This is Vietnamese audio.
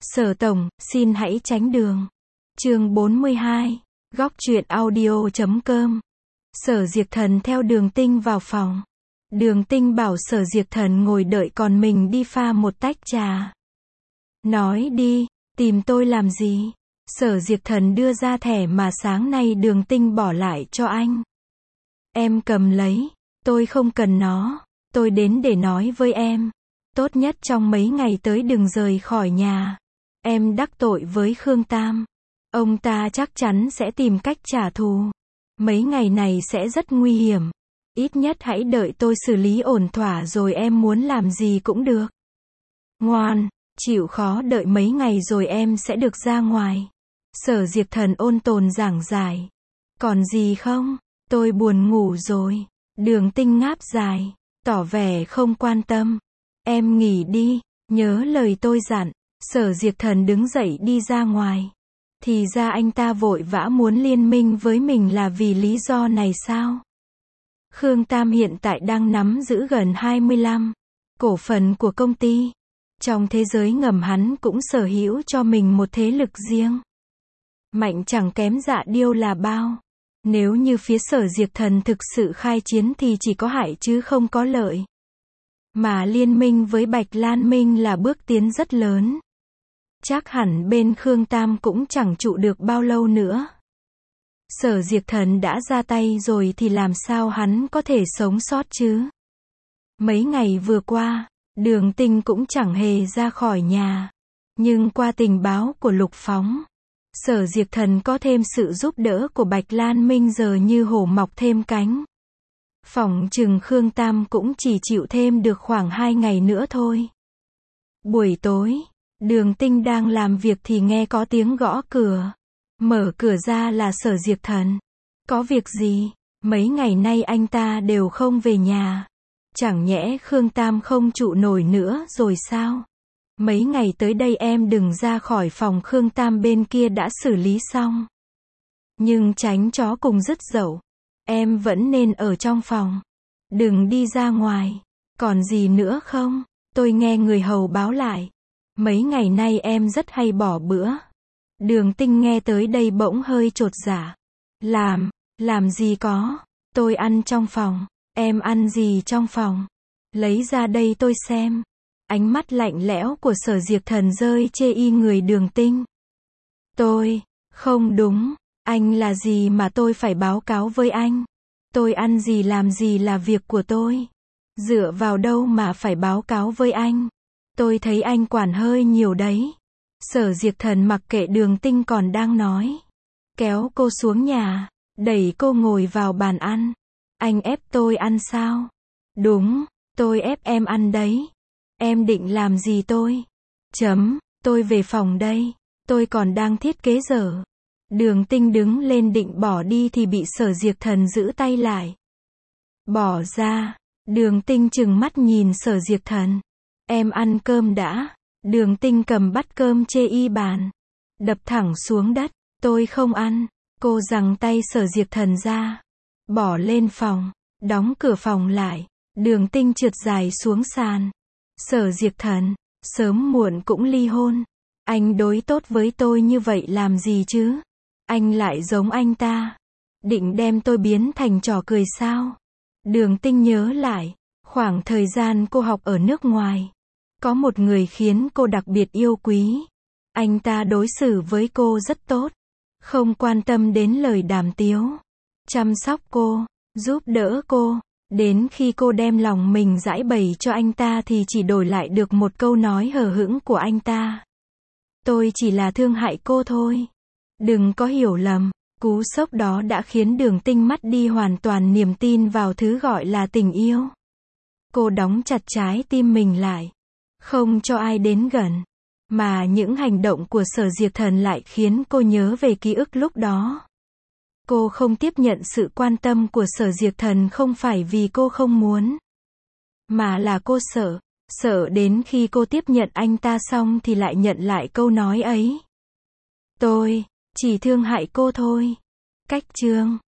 Sở tổng, xin hãy tránh đường. Chương 42, góc truyện audio.com. Sở Diệp Thần theo Đường Tinh vào phòng. Đường Tinh bảo Sở Diệp Thần ngồi đợi còn mình đi pha một tách trà. Nói đi, tìm tôi làm gì? Sở Diệp Thần đưa ra thẻ mà sáng nay Đường Tinh bỏ lại cho anh. Em cầm lấy, tôi không cần nó, tôi đến để nói với em. Tốt nhất trong mấy ngày tới đừng rời khỏi nhà. Em đắc tội với Khương Tam. Ông ta chắc chắn sẽ tìm cách trả thù. Mấy ngày này sẽ rất nguy hiểm. Ít nhất hãy đợi tôi xử lý ổn thỏa rồi em muốn làm gì cũng được. Ngoan, chịu khó đợi mấy ngày rồi em sẽ được ra ngoài. Sở Diệp Thần ôn tồn giảng giải. Còn gì không? Tôi buồn ngủ rồi. Đường Tinh ngáp dài, tỏ vẻ không quan tâm. Em nghỉ đi, nhớ lời tôi dặn. Sở Diệp Thần đứng dậy đi ra ngoài. Thì ra anh ta vội vã muốn liên minh với mình là vì lý do này sao? Khương Tam hiện tại đang nắm giữ gần 25 cổ phần của công ty. Trong thế giới ngầm hắn cũng sở hữu cho mình một thế lực riêng. Mạnh chẳng kém Dạ Điêu là bao. Nếu như phía Sở Diệp Thần thực sự khai chiến thì chỉ có hại chứ không có lợi. Mà liên minh với Bạch Lan Minh là bước tiến rất lớn. Chắc hẳn bên Khương Tam cũng chẳng trụ được bao lâu nữa. Sở Diệp Thần đã ra tay rồi thì làm sao hắn có thể sống sót chứ? Mấy ngày vừa qua, Đường Tinh cũng chẳng hề ra khỏi nhà. Nhưng qua tình báo của Lục Phóng, Sở Diệp Thần có thêm sự giúp đỡ của Bạch Lan Minh giờ như hổ mọc thêm cánh. Phỏng chừng Khương Tam cũng chỉ chịu thêm được khoảng 2 ngày nữa thôi. Buổi tối, Đường Tinh đang làm việc thì nghe có tiếng gõ cửa. Mở cửa ra là Sở Diệp Thần. Có việc gì? Mấy ngày nay anh ta đều không về nhà. Chẳng nhẽ Khương Tam không trụ nổi nữa rồi sao? Mấy ngày tới đây em đừng ra khỏi phòng, Khương Tam bên kia đã xử lý xong. Nhưng tránh chó cùng dứt dậu. Em vẫn nên ở trong phòng. Đừng đi ra ngoài. Còn gì nữa không? Tôi nghe người hầu báo lại. Mấy ngày nay em rất hay bỏ bữa. Đường Tinh nghe tới đây bỗng hơi chột dạ. Làm gì có. Tôi ăn trong phòng. Em ăn gì trong phòng? Lấy ra đây tôi xem. Ánh mắt lạnh lẽo của Sở Diệp Thần rơi chê y người Đường Tinh. Không đúng. Anh là gì mà tôi phải báo cáo với anh? Tôi ăn gì làm gì là việc của tôi. Dựa vào đâu mà phải báo cáo với anh? Tôi thấy anh quản hơi nhiều đấy. Sở Diệp Thần mặc kệ Đường Tinh còn đang nói. Kéo cô xuống nhà, đẩy cô ngồi vào bàn ăn. Anh ép tôi ăn sao? Đúng, tôi ép em ăn đấy. Em định làm gì tôi? Tôi về phòng đây. Tôi còn đang thiết kế dở. Đường Tinh đứng lên định bỏ đi thì bị Sở Diệp Thần giữ tay lại. Bỏ ra. Đường Tinh trừng mắt nhìn Sở Diệp Thần. Em ăn cơm đã. Đường Tinh cầm bát cơm chê y bàn. Đập thẳng xuống đất. Tôi không ăn. Cô giằng tay Sở Diệp Thần ra. Bỏ lên phòng. Đóng cửa phòng lại. Đường Tinh trượt dài xuống sàn. Sở Diệp Thần, sớm muộn cũng ly hôn. Anh đối tốt với tôi như vậy làm gì chứ? Anh lại giống anh ta. Định đem tôi biến thành trò cười sao? Đường Tinh nhớ lại. Khoảng thời gian cô học ở nước ngoài. Có một người khiến cô đặc biệt yêu quý. Anh ta đối xử với cô rất tốt. Không quan tâm đến lời đàm tiếu. Chăm sóc cô, giúp đỡ cô. Đến khi cô đem lòng mình giãi bày cho anh ta thì chỉ đổi lại được một câu nói hờ hững của anh ta. Tôi chỉ là thương hại cô thôi. Đừng có hiểu lầm. Cú sốc đó đã khiến Đường Tinh mất đi hoàn toàn niềm tin vào thứ gọi là tình yêu. Cô đóng chặt trái tim mình lại. Không cho ai đến gần. Mà những hành động của Sở Diệp Thần lại khiến cô nhớ về ký ức lúc đó. Cô không tiếp nhận sự quan tâm của Sở Diệp Thần không phải vì cô không muốn. Mà là cô sợ. Sợ đến khi cô tiếp nhận anh ta xong thì lại nhận lại câu nói ấy. Tôi chỉ thương hại cô thôi. Cách chương